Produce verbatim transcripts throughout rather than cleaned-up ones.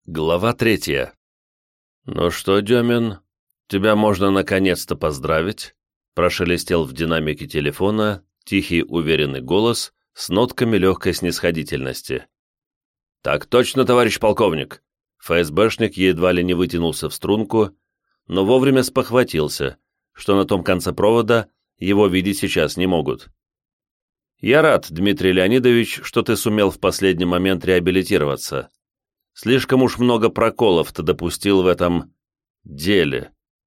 Глава третья. «Ну что, Демин, тебя можно наконец-то поздравить», прошелестел в динамике телефона тихий уверенный голос с нотками легкой снисходительности. «Так точно, товарищ полковник!» ФСБшник едва ли не вытянулся в струнку, но вовремя спохватился, что на том конце провода его видеть сейчас не могут. «Я рад, Дмитрий Леонидович, что ты сумел в последний момент реабилитироваться. Слишком уж много проколов ты допустил в этом деле.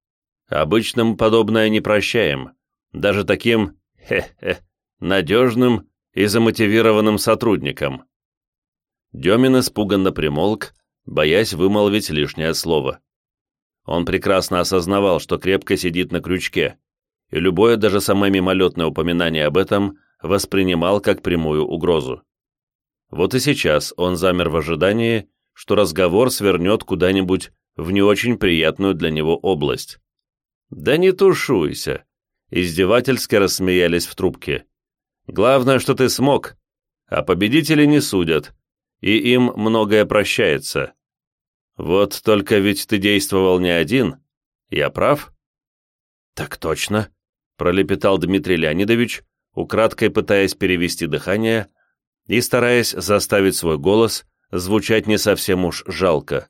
Обычным подобное не прощаем, даже таким, хе-хе, надежным и замотивированным сотрудникам». Демин испуганно примолк, боясь вымолвить лишнее слово. Он прекрасно осознавал, что крепко сидит на крючке, и любое, даже самое мимолетное упоминание об этом воспринимал как прямую угрозу. Вот и сейчас он замер в ожидании, что разговор свернет куда-нибудь в не очень приятную для него область. «Да не тушуйся!» — издевательски рассмеялись в трубке. «Главное, что ты смог, а победители не судят, и им многое прощается. Вот только ведь ты действовал не один, я прав?» «Так точно», — пролепетал Дмитрий Леонидович, украдкой пытаясь перевести дыхание и стараясь заставить свой голос звучать не совсем уж жалко.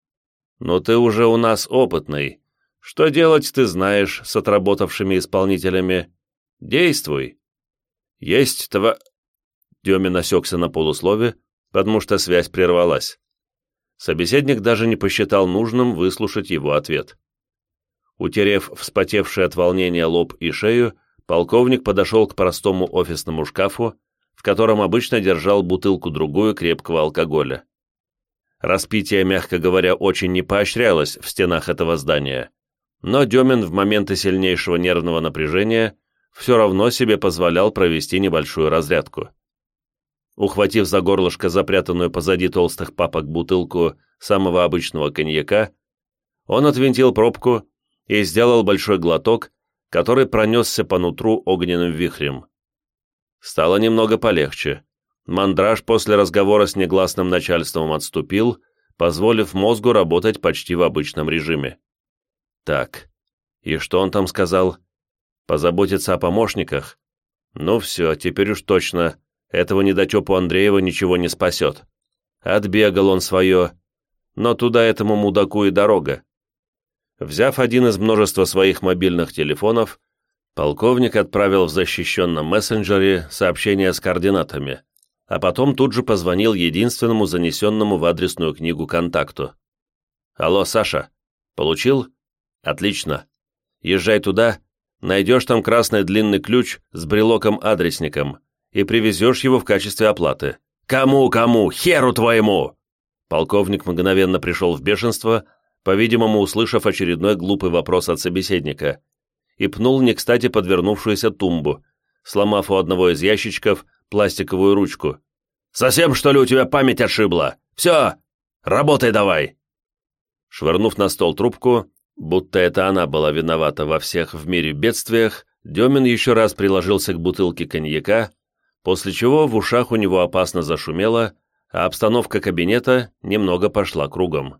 «Но ты уже у нас опытный. Что делать, ты знаешь, с отработавшими исполнителями. Действуй». «Есть тва...» Демин осекся на полуслове, потому что связь прервалась. Собеседник даже не посчитал нужным выслушать его ответ. Утерев вспотевший от волнения лоб и шею, полковник подошел к простому офисному шкафу, в котором обычно держал бутылку-другую крепкого алкоголя. Распитие, мягко говоря, очень не поощрялось в стенах этого здания, но Демин в моменты сильнейшего нервного напряжения все равно себе позволял провести небольшую разрядку. Ухватив за горлышко запрятанную позади толстых папок бутылку самого обычного коньяка, он отвинтил пробку и сделал большой глоток, который пронесся по нутру огненным вихрем. Стало немного полегче. Мандраж после разговора с негласным начальством отступил, позволив мозгу работать почти в обычном режиме. Так, и что он там сказал? Позаботиться о помощниках? Ну все, теперь уж точно. Этого недотепу Андреева ничего не спасет. Отбегал он свое, но туда этому мудаку и дорога. Взяв один из множества своих мобильных телефонов, полковник отправил в защищенном мессенджере сообщение с координатами, а потом тут же позвонил единственному занесенному в адресную книгу контакту. «Алло, Саша, получил? Отлично. Езжай туда, найдешь там красный длинный ключ с брелоком-адресником и привезешь его в качестве оплаты». «Кому, кому? Херу твоему!» Полковник мгновенно пришел в бешенство, по-видимому, услышав очередной глупый вопрос от собеседника, и пнул не кстати подвернувшуюся тумбу, сломав у одного из ящичков пластиковую ручку. «Совсем, что ли, у тебя память отшибла? Все, работай давай!» Швырнув на стол трубку, будто это она была виновата во всех в мире бедствиях, Демин еще раз приложился к бутылке коньяка, после чего в ушах у него опасно зашумело, а обстановка кабинета немного пошла кругом.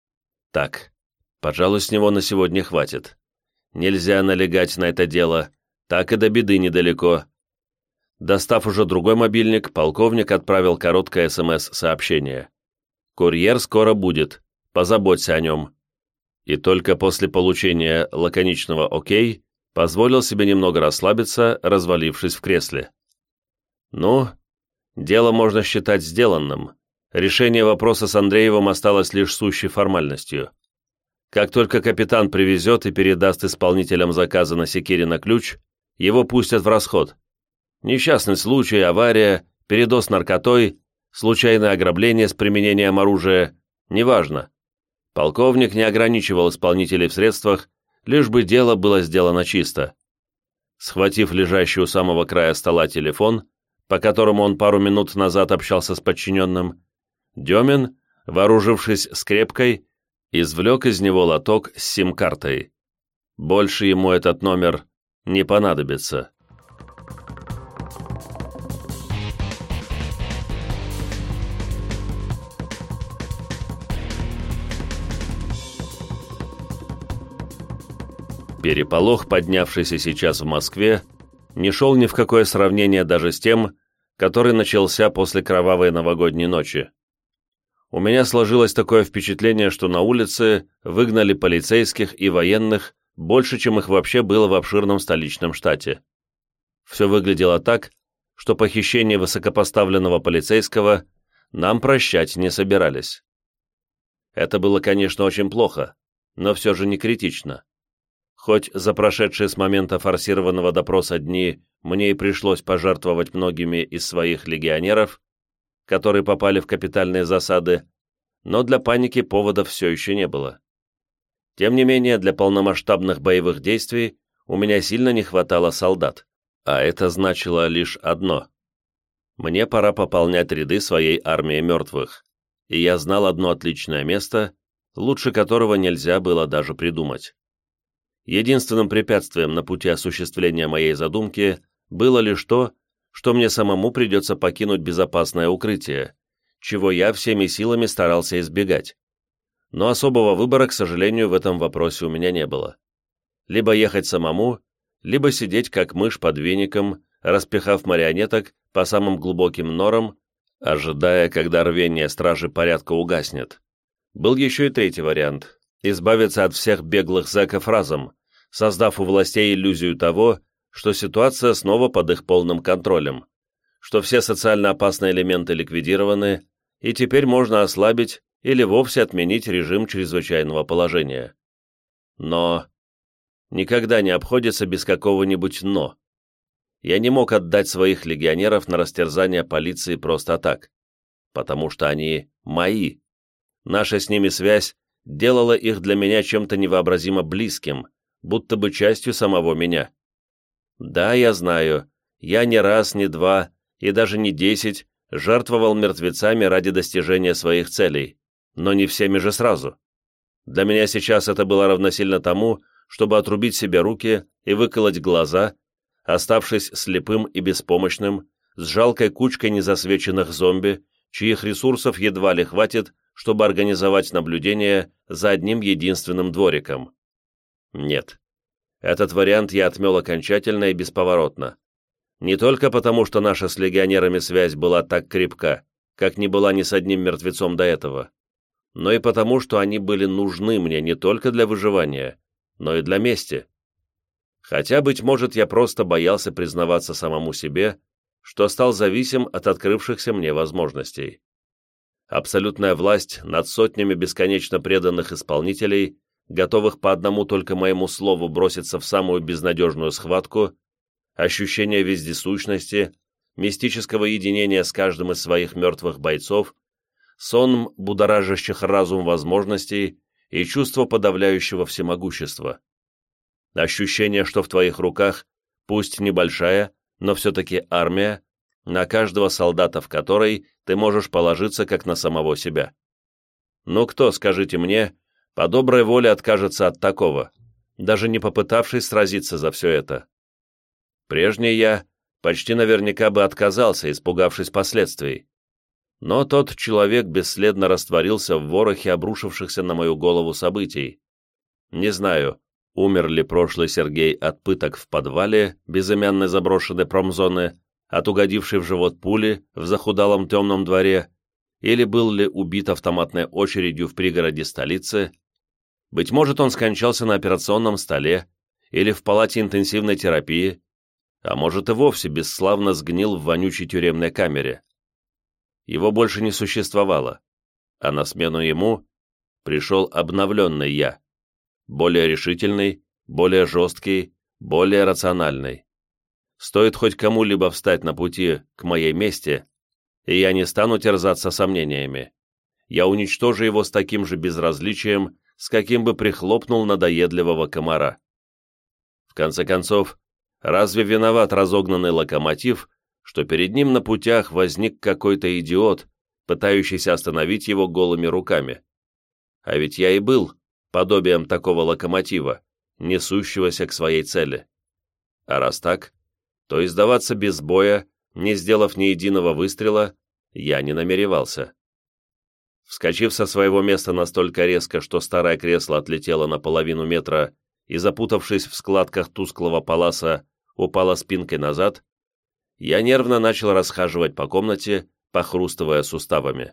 Так, пожалуй, с него на сегодня хватит. Нельзя налегать на это дело, так и до беды недалеко. Достав уже другой мобильник, полковник отправил короткое СМС-сообщение. «Курьер скоро будет, позаботься о нем». И только после получения лаконичного «Окей» позволил себе немного расслабиться, развалившись в кресле. Ну, дело можно считать сделанным. Решение вопроса с Андреевым осталось лишь сущей формальностью. Как только капитан привезет и передаст исполнителям заказа на Секирина ключ, его пустят в расход. Несчастный случай, авария, передоз наркотой, случайное ограбление с применением оружия – неважно. Полковник не ограничивал исполнителей в средствах, лишь бы дело было сделано чисто. Схватив лежащий у самого края стола телефон, по которому он пару минут назад общался с подчиненным, Демин, вооружившись скрепкой, извлек из него лоток с сим-картой. Больше ему этот номер не понадобится. Переполох, поднявшийся сейчас в Москве, не шел ни в какое сравнение даже с тем, который начался после кровавой новогодней ночи. У меня сложилось такое впечатление, что на улице выгнали полицейских и военных больше, чем их вообще было в обширном столичном штате. Все выглядело так, что похищение высокопоставленного полицейского нам прощать не собирались. Это было, конечно, очень плохо, но все же не критично. Хоть за прошедшие с момента форсированного допроса дни мне и пришлось пожертвовать многими из своих легионеров, которые попали в капитальные засады, но для паники поводов все еще не было. Тем не менее, для полномасштабных боевых действий у меня сильно не хватало солдат, а это значило лишь одно. Мне пора пополнять ряды своей армии мертвых, и я знал одно отличное место, лучше которого нельзя было даже придумать. Единственным препятствием на пути осуществления моей задумки было лишь то, что мне самому придется покинуть безопасное укрытие, чего я всеми силами старался избегать. Но особого выбора, к сожалению, в этом вопросе у меня не было. Либо ехать самому, либо сидеть как мышь под веником, распихав марионеток по самым глубоким норам, ожидая, когда рвение стражи порядка угаснет. Был еще и третий вариант – избавиться от всех беглых зэков разом, создав у властей иллюзию того, что ситуация снова под их полным контролем, что все социально опасные элементы ликвидированы, и теперь можно ослабить или вовсе отменить режим чрезвычайного положения. Но никогда не обходится без какого-нибудь «но». Я не мог отдать своих легионеров на растерзание полиции просто так, потому что они мои. Наша с ними связь делала их для меня чем-то невообразимо близким, будто бы частью самого меня. Да, я знаю, я не раз, не два и даже не десять жертвовал мертвецами ради достижения своих целей, но не всеми же сразу. Для меня сейчас это было равносильно тому, чтобы отрубить себе руки и выколоть глаза, оставшись слепым и беспомощным, с жалкой кучкой незасвеченных зомби, чьих ресурсов едва ли хватит, чтобы организовать наблюдение за одним единственным двориком. Нет. Этот вариант я отмел окончательно и бесповоротно. Не только потому, что наша с легионерами связь была так крепка, как не была ни с одним мертвецом до этого, но и потому, что они были нужны мне не только для выживания, но и для мести. Хотя, быть может, я просто боялся признаваться самому себе, что стал зависим от открывшихся мне возможностей. Абсолютная власть над сотнями бесконечно преданных исполнителей, готовых по одному только моему слову броситься в самую безнадежную схватку, ощущение вездесущности, мистического единения с каждым из своих мертвых бойцов, сон будоражащих разум возможностей и чувство подавляющего всемогущества. Ощущение, что в твоих руках, пусть небольшая, но все-таки армия, на каждого солдата в которой ты можешь положиться как на самого себя. Ну кто, скажите мне, по доброй воле откажется от такого, даже не попытавшись сразиться за все это? Прежний я почти наверняка бы отказался, испугавшись последствий. Но тот человек бесследно растворился в ворохе обрушившихся на мою голову событий. Не знаю, умер ли прошлый Сергей от пыток в подвале безымянной заброшенной промзоны, от угодившей в живот пули в захудалом темном дворе, или был ли убит автоматной очередью в пригороде столицы. Быть может, он скончался на операционном столе или в палате интенсивной терапии, а может и вовсе бесславно сгнил в вонючей тюремной камере. Его больше не существовало, а на смену ему пришел обновленный я, более решительный, более жесткий, более рациональный. Стоит хоть кому-либо встать на пути к моей мести, и я не стану терзаться сомнениями. Я уничтожу его с таким же безразличием, с каким бы прихлопнул надоедливого комара. В конце концов, разве виноват разогнанный локомотив, что перед ним на путях возник какой-то идиот, пытающийся остановить его голыми руками? А ведь я и был подобием такого локомотива, несущегося к своей цели. А раз так, то и сдаваться без боя, не сделав ни единого выстрела, я не намеревался. Вскочив со своего места настолько резко, что старое кресло отлетело на половину метра и, запутавшись в складках тусклого паласа, упала спинкой назад, я нервно начал расхаживать по комнате, похрустывая суставами.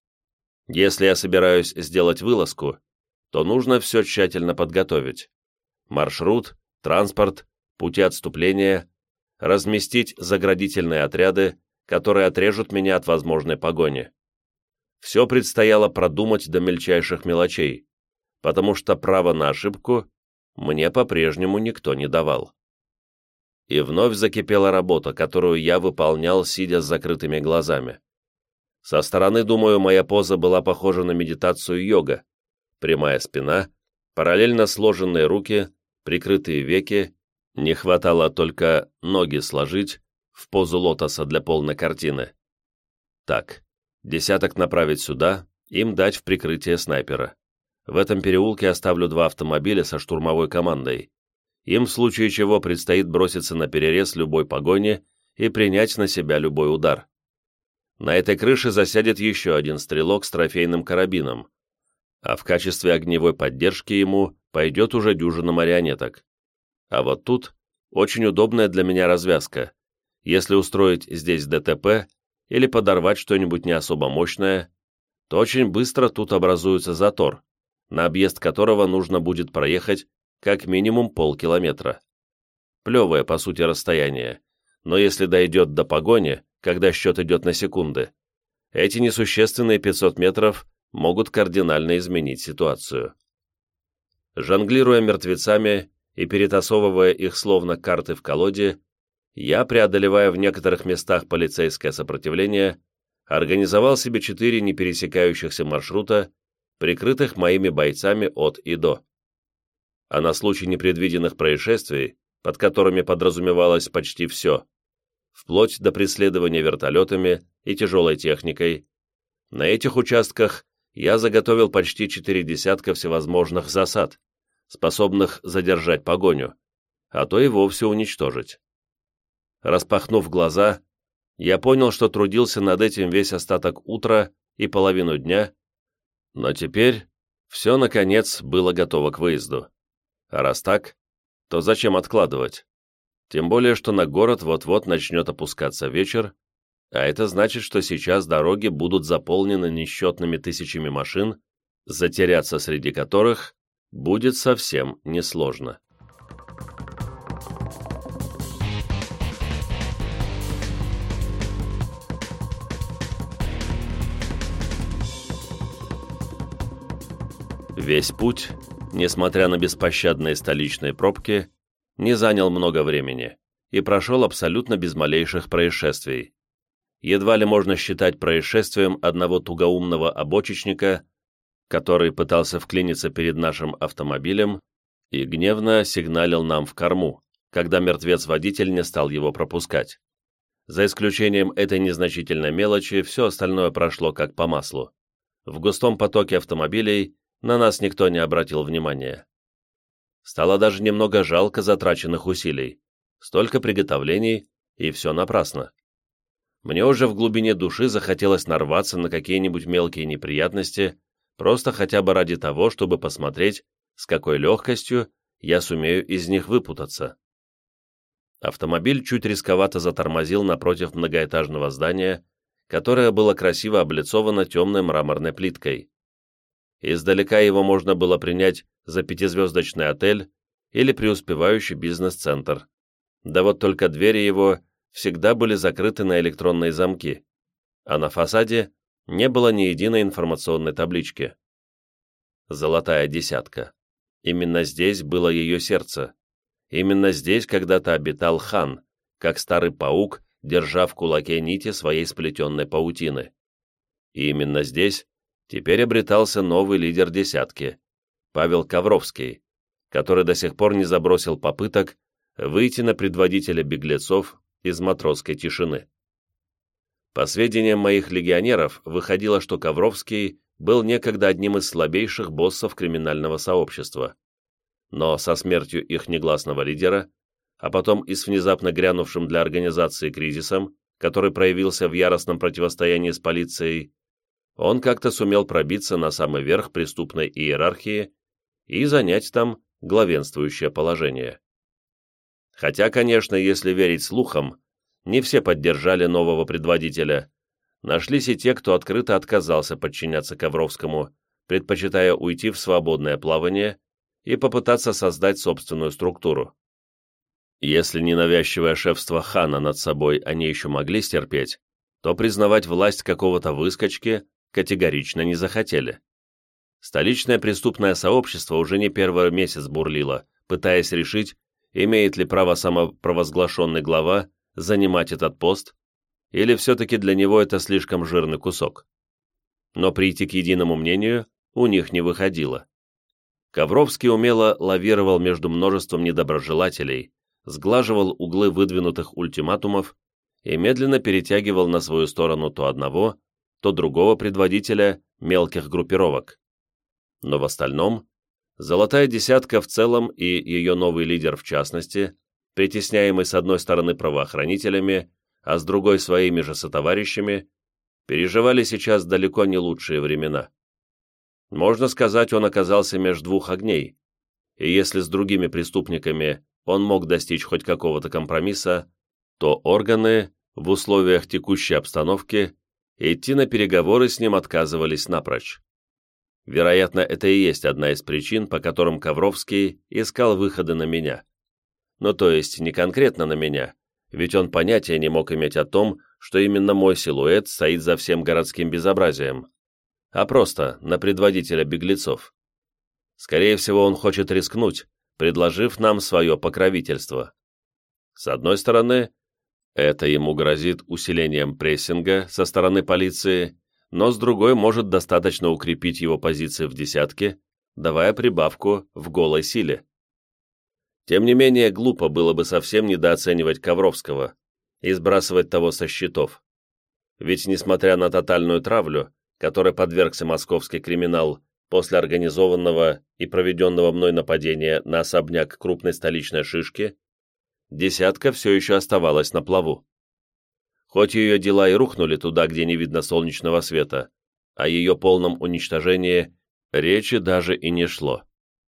Если я собираюсь сделать вылазку, то нужно все тщательно подготовить. Маршрут, транспорт, пути отступления, разместить заградительные отряды, которые отрежут меня от возможной погони. Все предстояло продумать до мельчайших мелочей, потому что право на ошибку мне по-прежнему никто не давал. И вновь закипела работа, которую я выполнял, сидя с закрытыми глазами. Со стороны, думаю, моя поза была похожа на медитацию йога. Прямая спина, параллельно сложенные руки, прикрытые веки, не хватало только ноги сложить в позу лотоса для полной картины. Так, десяток направить сюда, им дать в прикрытие снайпера. В этом переулке оставлю два автомобиля со штурмовой командой. Им в случае чего предстоит броситься на перерез любой погони и принять на себя любой удар. На этой крыше засядет еще один стрелок с трофейным карабином, а в качестве огневой поддержки ему пойдет уже дюжина марионеток. А вот тут очень удобная для меня развязка. Если устроить здесь ДТП или подорвать что-нибудь не особо мощное, то очень быстро тут образуется затор, на объезд которого нужно будет проехать как минимум полкилометра. Плевое, по сути, расстояние, но если дойдет до погони, когда счет идет на секунды, эти несущественные пятьсот метров могут кардинально изменить ситуацию. Жонглируя мертвецами и перетасовывая их словно карты в колоде, я, преодолевая в некоторых местах полицейское сопротивление, организовал себе четыре непересекающихся маршрута, прикрытых моими бойцами от и до. А на случай непредвиденных происшествий, под которыми подразумевалось почти все, вплоть до преследования вертолетами и тяжелой техникой, на этих участках я заготовил почти четыре десятка всевозможных засад, способных задержать погоню, а то и вовсе уничтожить. Распахнув глаза, я понял, что трудился над этим весь остаток утра и половину дня, но теперь все, наконец, было готово к выезду. А раз так, то зачем откладывать? Тем более, что на город вот-вот начнет опускаться вечер, а это значит, что сейчас дороги будут заполнены несчетными тысячами машин, затеряться среди которых будет совсем несложно. Весь путь, несмотря на беспощадные столичные пробки, не занял много времени и прошел абсолютно без малейших происшествий. Едва ли можно считать происшествием одного тугоумного обочечника, который пытался вклиниться перед нашим автомобилем и гневно сигналил нам в корму, когда мертвец-водитель не стал его пропускать. За исключением этой незначительной мелочи, все остальное прошло как по маслу. В густом потоке автомобилей на нас никто не обратил внимания. Стало даже немного жалко затраченных усилий. Столько приготовлений, и все напрасно. Мне уже в глубине души захотелось нарваться на какие-нибудь мелкие неприятности, просто хотя бы ради того, чтобы посмотреть, с какой легкостью я сумею из них выпутаться. Автомобиль чуть рисковато затормозил напротив многоэтажного здания, которое было красиво облицовано темной мраморной плиткой. Издалека его можно было принять за пятизвездочный отель или преуспевающий бизнес-центр. Да вот только двери его всегда были закрыты на электронные замки, а на фасаде не было ни единой информационной таблички. Золотая десятка. Именно здесь было ее сердце. Именно здесь когда-то обитал хан, как старый паук, держа в кулаке нити своей сплетенной паутины. И именно здесь теперь обретался новый лидер десятки, Павел Ковровский, который до сих пор не забросил попыток выйти на предводителя беглецов из матросской тишины. По сведениям моих легионеров, выходило, что Ковровский был некогда одним из слабейших боссов криминального сообщества. Но со смертью их негласного лидера, а потом и с внезапно грянувшим для организации кризисом, который проявился в яростном противостоянии с полицией, он как-то сумел пробиться на самый верх преступной иерархии и занять там главенствующее положение. Хотя, конечно, если верить слухам, не все поддержали нового предводителя. Нашлись и те, кто открыто отказался подчиняться Ковровскому, предпочитая уйти в свободное плавание и попытаться создать собственную структуру. Если ненавязчивое шефство хана над собой они еще могли стерпеть, то признавать власть какого-то выскочки категорично не захотели. Столичное преступное сообщество уже не первый месяц бурлило, пытаясь решить, имеет ли право самопровозглашенный глава занимать этот пост, или все-таки для него это слишком жирный кусок. Но прийти к единому мнению у них не выходило. Ковровский умело лавировал между множеством недоброжелателей, сглаживал углы выдвинутых ультиматумов и медленно перетягивал на свою сторону то одного, то другого предводителя мелких группировок. Но в остальном, «Золотая десятка» в целом и ее новый лидер в частности, притесняемый с одной стороны правоохранителями, а с другой своими же сотоварищами, переживали сейчас далеко не лучшие времена. Можно сказать, он оказался между двух огней, и если с другими преступниками он мог достичь хоть какого-то компромисса, то органы в условиях текущей обстановки идти на переговоры с ним отказывались напрочь. Вероятно, это и есть одна из причин, по которым Ковровский искал выходы на меня. Ну, то есть не конкретно на меня, ведь он понятия не мог иметь о том, что именно мой силуэт стоит за всем городским безобразием, а просто на предводителя беглецов. Скорее всего, он хочет рискнуть, предложив нам свое покровительство. С одной стороны, это ему грозит усилением прессинга со стороны полиции, но с другой может достаточно укрепить его позиции в десятке, давая прибавку в голой силе. Тем не менее, глупо было бы совсем недооценивать Ковровского и сбрасывать того со счетов. Ведь, несмотря на тотальную травлю, которой подвергся московский криминал после организованного и проведенного мной нападения на особняк крупной столичной шишки, десятка все еще оставалась на плаву. Хоть ее дела и рухнули туда, где не видно солнечного света, о ее полном уничтожении речи даже и не шло.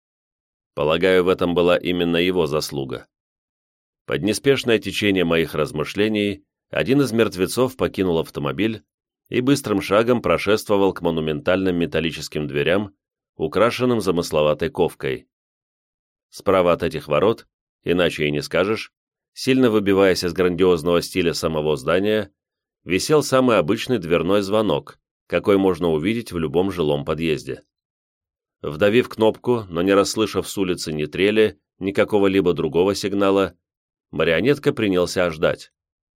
Полагаю, в этом была именно его заслуга. Под неспешное течение моих размышлений один из мертвецов покинул автомобиль и быстрым шагом прошествовал к монументальным металлическим дверям, украшенным замысловатой ковкой. Справа от этих ворот, иначе и не скажешь, сильно выбиваясь из грандиозного стиля самого здания, висел самый обычный дверной звонок, какой можно увидеть в любом жилом подъезде. Вдавив кнопку, но не расслышав с улицы ни трели, ни какого-либо другого сигнала, марионетка принялся ждать.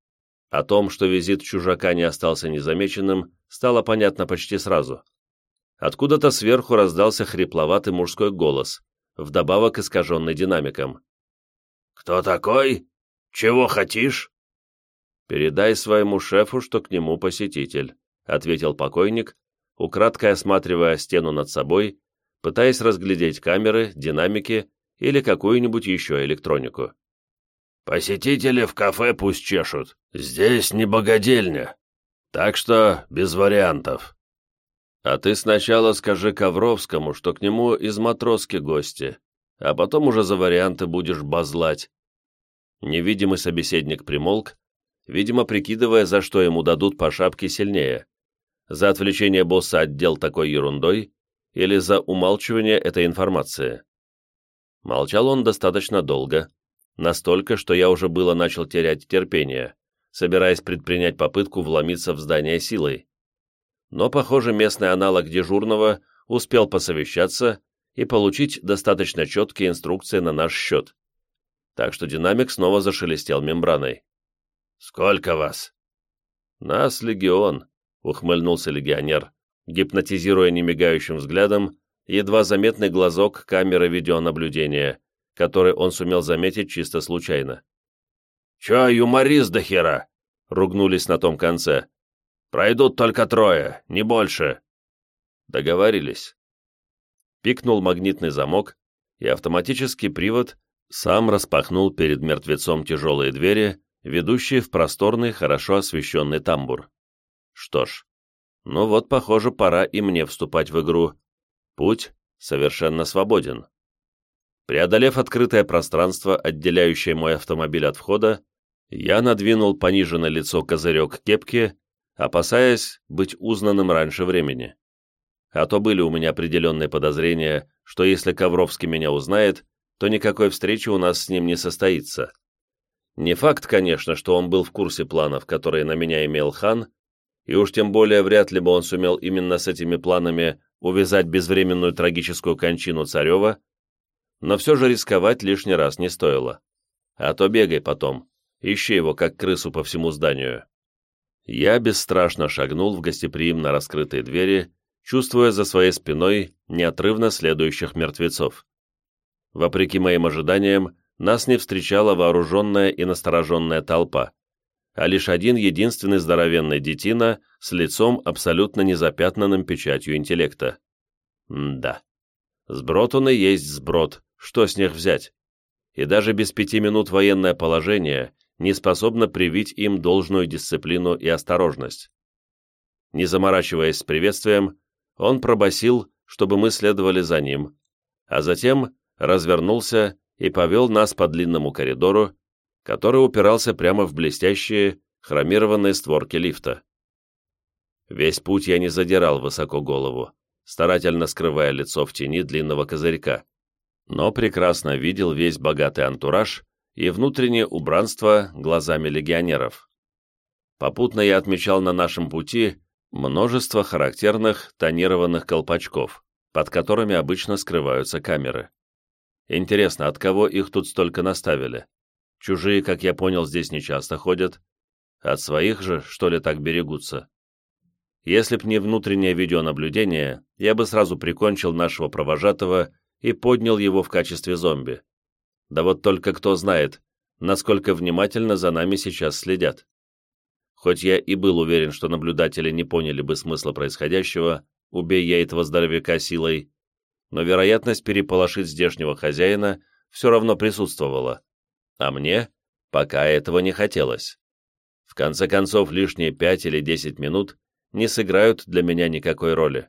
О том, что визит чужака не остался незамеченным, стало понятно почти сразу. Откуда-то сверху раздался хрипловатый мужской голос, вдобавок искаженный динамиком. «Кто такой? Чего хотишь?» «Передай своему шефу, что к нему посетитель», — ответил покойник, украдкой осматривая стену над собой, пытаясь разглядеть камеры, динамики или какую-нибудь еще электронику. «Посетители в кафе пусть чешут. Здесь не богадельня. Так что без вариантов». «А ты сначала скажи Ковровскому, что к нему из матроски гости, а потом уже за варианты будешь базлать». Невидимый собеседник примолк, видимо, прикидывая, за что ему дадут по шапке сильнее. За отвлечение босса от дел такой ерундой или за умалчивание этой информации. Молчал он достаточно долго, настолько, что я уже было начал терять терпение, собираясь предпринять попытку вломиться в здание силой. Но, похоже, местный аналог дежурного успел посовещаться и получить достаточно четкие инструкции на наш счет. Так что динамик снова зашелестел мембраной. «Сколько вас?» «Нас легион», — ухмыльнулся легионер, гипнотизируя немигающим взглядом едва заметный глазок камеры видеонаблюдения, который он сумел заметить чисто случайно. «Чё, юморист до хера?» — ругнулись на том конце. «Пройдут только трое, не больше». Договорились. Пикнул магнитный замок, и автоматический привод сам распахнул перед мертвецом тяжелые двери, ведущие в просторный, хорошо освещенный тамбур. Что ж, ну вот, похоже, пора и мне вступать в игру. Путь совершенно свободен. Преодолев открытое пространство, отделяющее мой автомобиль от входа, я надвинул пониженное лицо козырек кепки, опасаясь быть узнанным раньше времени. А то были у меня определенные подозрения, что если Ковровский меня узнает, то никакой встречи у нас с ним не состоится. Не факт, конечно, что он был в курсе планов, которые на меня имел хан, и уж тем более вряд ли бы он сумел именно с этими планами увязать безвременную трагическую кончину Царева, но все же рисковать лишний раз не стоило. А то бегай потом, ищи его как крысу по всему зданию. Я бесстрашно шагнул в гостеприимно раскрытые двери, чувствуя за своей спиной неотрывно следующих мертвецов. Вопреки моим ожиданиям, нас не встречала вооруженная и настороженная толпа, а лишь один единственный здоровенный детина с лицом, абсолютно незапятнанным печатью интеллекта. М-да. Сброд он и есть сброд, что с них взять? И даже без пяти минут военное положение не способно привить им должную дисциплину и осторожность. Не заморачиваясь с приветствием, он пробасил, чтобы мы следовали за ним, а затем развернулся и повел нас по длинному коридору, который упирался прямо в блестящие, хромированные створки лифта. Весь путь я не задирал высоко голову, старательно скрывая лицо в тени длинного козырька, но прекрасно видел весь богатый антураж и внутреннее убранство глазами легионеров. Попутно я отмечал на нашем пути множество характерных тонированных колпачков, под которыми обычно скрываются камеры. Интересно, от кого их тут столько наставили? Чужие, как я понял, здесь нечасто ходят. От своих же, что ли, так берегутся? Если б не внутреннее видеонаблюдение, я бы сразу прикончил нашего провожатого и поднял его в качестве зомби. Да вот только кто знает, насколько внимательно за нами сейчас следят. Хоть я и был уверен, что наблюдатели не поняли бы смысла происходящего, убей я этого здоровяка силой, но вероятность переполошить здешнего хозяина все равно присутствовала, а мне пока этого не хотелось. В конце концов, лишние пять или десять минут не сыграют для меня никакой роли.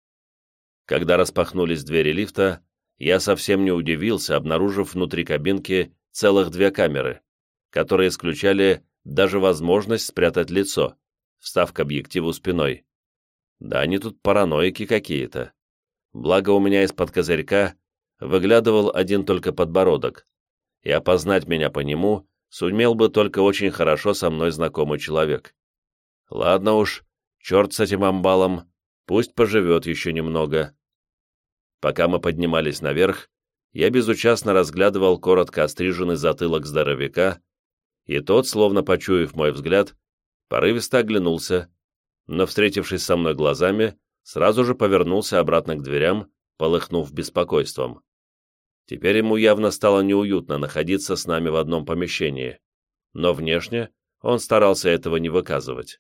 Когда распахнулись двери лифта, я совсем не удивился, обнаружив внутри кабинки целых две камеры, которые исключали даже возможность спрятать лицо, встав к объективу спиной. Да они тут параноики какие-то. Благо у меня из-под козырька выглядывал один только подбородок, и опознать меня по нему сумел бы только очень хорошо со мной знакомый человек. Ладно уж, черт с этим амбалом, пусть поживет еще немного. Пока мы поднимались наверх, я безучастно разглядывал коротко остриженный затылок здоровяка, и тот, словно почуяв мой взгляд, порывисто оглянулся, но, встретившись со мной глазами, сразу же повернулся обратно к дверям, полыхнув беспокойством. Теперь ему явно стало неуютно находиться с нами в одном помещении, но внешне он старался этого не выказывать.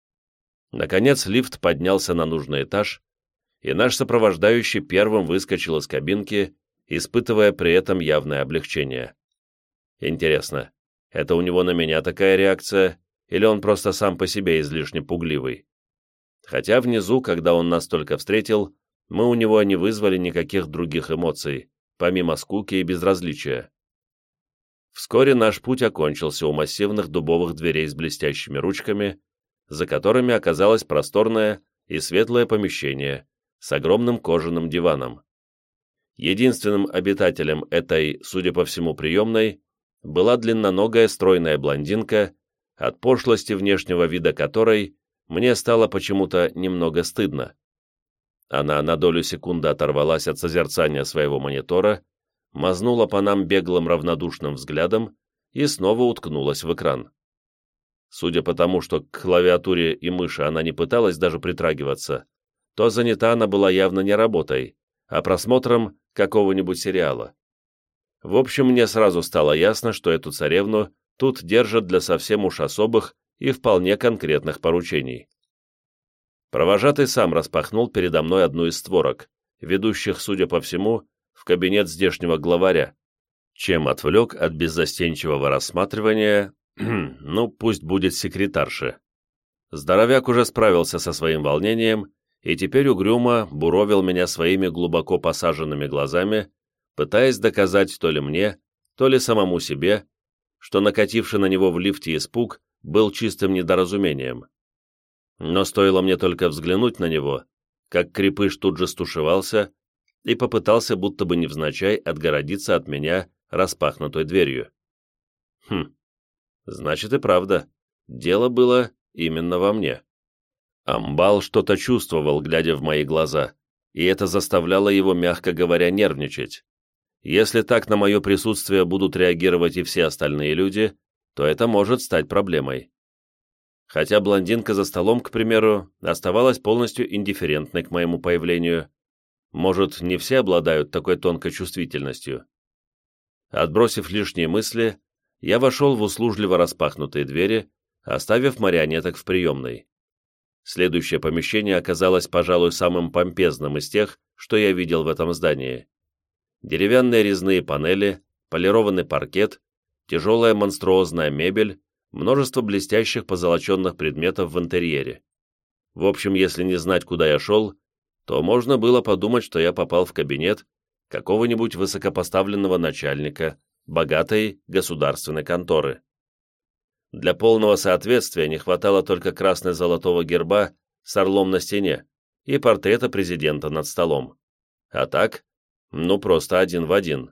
Наконец лифт поднялся на нужный этаж, и наш сопровождающий первым выскочил из кабинки, испытывая при этом явное облегчение. Интересно, это у него на меня такая реакция, или он просто сам по себе излишне пугливый? Хотя внизу, когда он нас только встретил, мы у него не вызвали никаких других эмоций, помимо скуки и безразличия. Вскоре наш путь окончился у массивных дубовых дверей с блестящими ручками, за которыми оказалось просторное и светлое помещение с огромным кожаным диваном. Единственным обитателем этой, судя по всему, приемной была длинноногая стройная блондинка, от пошлости внешнего вида которой мне стало почему-то немного стыдно. Она на долю секунды оторвалась от созерцания своего монитора, мазнула по нам беглым равнодушным взглядом и снова уткнулась в экран. Судя по тому, что к клавиатуре и мыши она не пыталась даже притрагиваться, то занята она была явно не работой, а просмотром какого-нибудь сериала. В общем, мне сразу стало ясно, что эту царевну тут держат для совсем уж особых и вполне конкретных поручений. Провожатый сам распахнул передо мной одну из створок, ведущих, судя по всему, в кабинет здешнего главаря, чем отвлек от беззастенчивого рассматривания, ну, пусть будет секретарши. Здоровяк уже справился со своим волнением и теперь угрюмо буровил меня своими глубоко посаженными глазами, пытаясь доказать то ли мне, то ли самому себе, что накативший на него в лифте испуг был чистым недоразумением. Но стоило мне только взглянуть на него, как крепыш тут же стушевался и попытался будто бы невзначай отгородиться от меня распахнутой дверью. Хм, значит и правда, дело было именно во мне. Амбал что-то чувствовал, глядя в мои глаза, и это заставляло его, мягко говоря, нервничать. Если так на мое присутствие будут реагировать и все остальные люди, то это может стать проблемой. Хотя блондинка за столом, к примеру, оставалась полностью индифферентной к моему появлению. Может, не все обладают такой тонкой чувствительностью. Отбросив лишние мысли, я вошел в услужливо распахнутые двери, оставив марионеток в приемной. Следующее помещение оказалось, пожалуй, самым помпезным из тех, что я видел в этом здании. Деревянные резные панели, полированный паркет, тяжелая монструозная мебель, множество блестящих позолоченных предметов в интерьере. В общем, если не знать, куда я шел, то можно было подумать, что я попал в кабинет какого-нибудь высокопоставленного начальника, богатой государственной конторы. Для полного соответствия не хватало только красно-золотого герба с орлом на стене и портрета президента над столом. А так, ну просто один в один.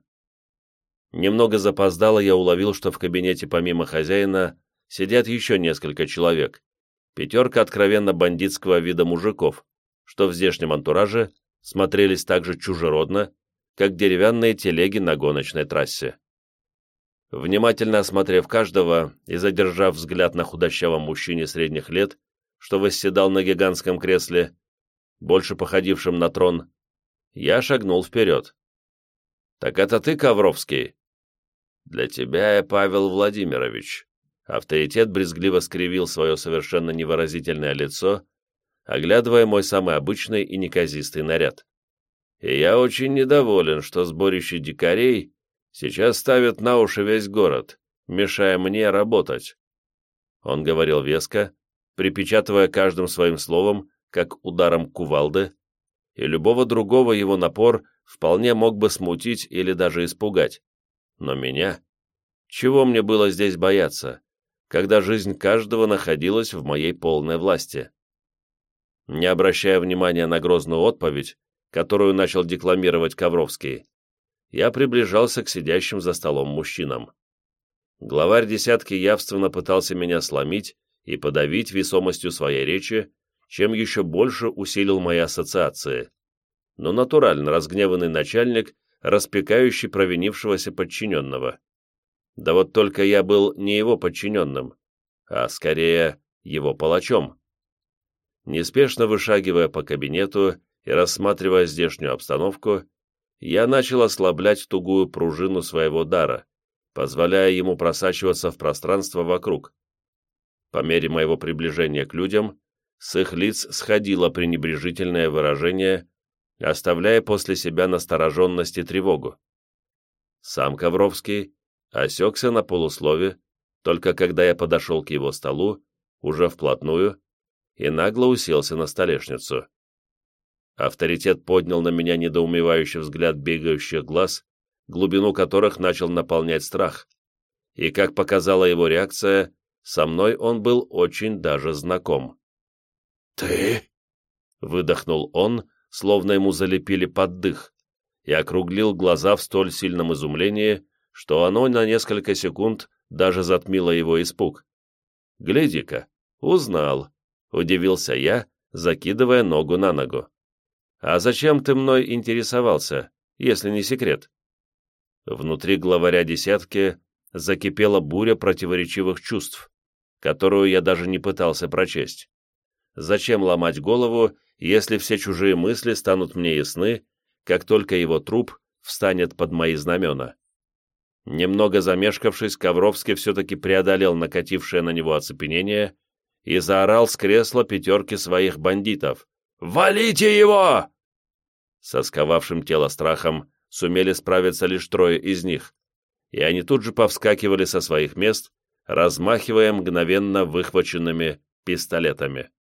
Немного запоздало я уловил, что в кабинете помимо хозяина сидят еще несколько человек, пятерка откровенно бандитского вида мужиков, что в здешнем антураже смотрелись так же чужеродно, как деревянные телеги на гоночной трассе. Внимательно осмотрев каждого и задержав взгляд на худощавом мужчине средних лет, что восседал на гигантском кресле, больше походившем на трон, я шагнул вперед. «Так это ты, Ковровский?» «Для тебя я Павел Владимирович». Авторитет брезгливо скривил свое совершенно невыразительное лицо, оглядывая мой самый обычный и неказистый наряд. «И я очень недоволен, что сборище дикарей сейчас ставят на уши весь город, мешая мне работать». Он говорил веско, припечатывая каждым своим словом, как ударом кувалды, и любого другого его напор вполне мог бы смутить или даже испугать. Но меня? Чего мне было здесь бояться, когда жизнь каждого находилась в моей полной власти? Не обращая внимания на грозную отповедь, которую начал декламировать Ковровский, я приближался к сидящим за столом мужчинам. Главарь десятки явственно пытался меня сломить и подавить весомостью своей речи, чем еще больше усилил мои ассоциации. Но натурально разгневанный начальник, распекающий провинившегося подчиненного. Да вот только я был не его подчиненным, а скорее его палачом. Неспешно вышагивая по кабинету и рассматривая здешнюю обстановку, я начал ослаблять тугую пружину своего дара, позволяя ему просачиваться в пространство вокруг. По мере моего приближения к людям, с их лиц сходило пренебрежительное выражение, оставляя после себя настороженность и тревогу. Сам Ковровский осекся на полуслове, только когда я подошел к его столу, уже вплотную, и нагло уселся на столешницу. Авторитет поднял на меня недоумевающий взгляд бегающих глаз, глубину которых начал наполнять страх, и, как показала его реакция, со мной он был очень даже знаком. «Ты?» — выдохнул он, словно ему залепили под дых, и округлил глаза в столь сильном изумлении, что оно на несколько секунд даже затмило его испуг. «Гляди-ка, узнал», — удивился я, закидывая ногу на ногу. «А зачем ты мной интересовался, если не секрет?» Внутри главаря десятки закипела буря противоречивых чувств, которую я даже не пытался прочесть. Зачем ломать голову, если все чужие мысли станут мне ясны, как только его труп встанет под мои знамена? Немного замешкавшись, Ковровский все-таки преодолел накатившее на него оцепенение и заорал с кресла пятерки своих бандитов. «Валите его!» Со сковавшим тело страхом сумели справиться лишь трое из них, и они тут же повскакивали со своих мест, размахивая мгновенно выхваченными пистолетами.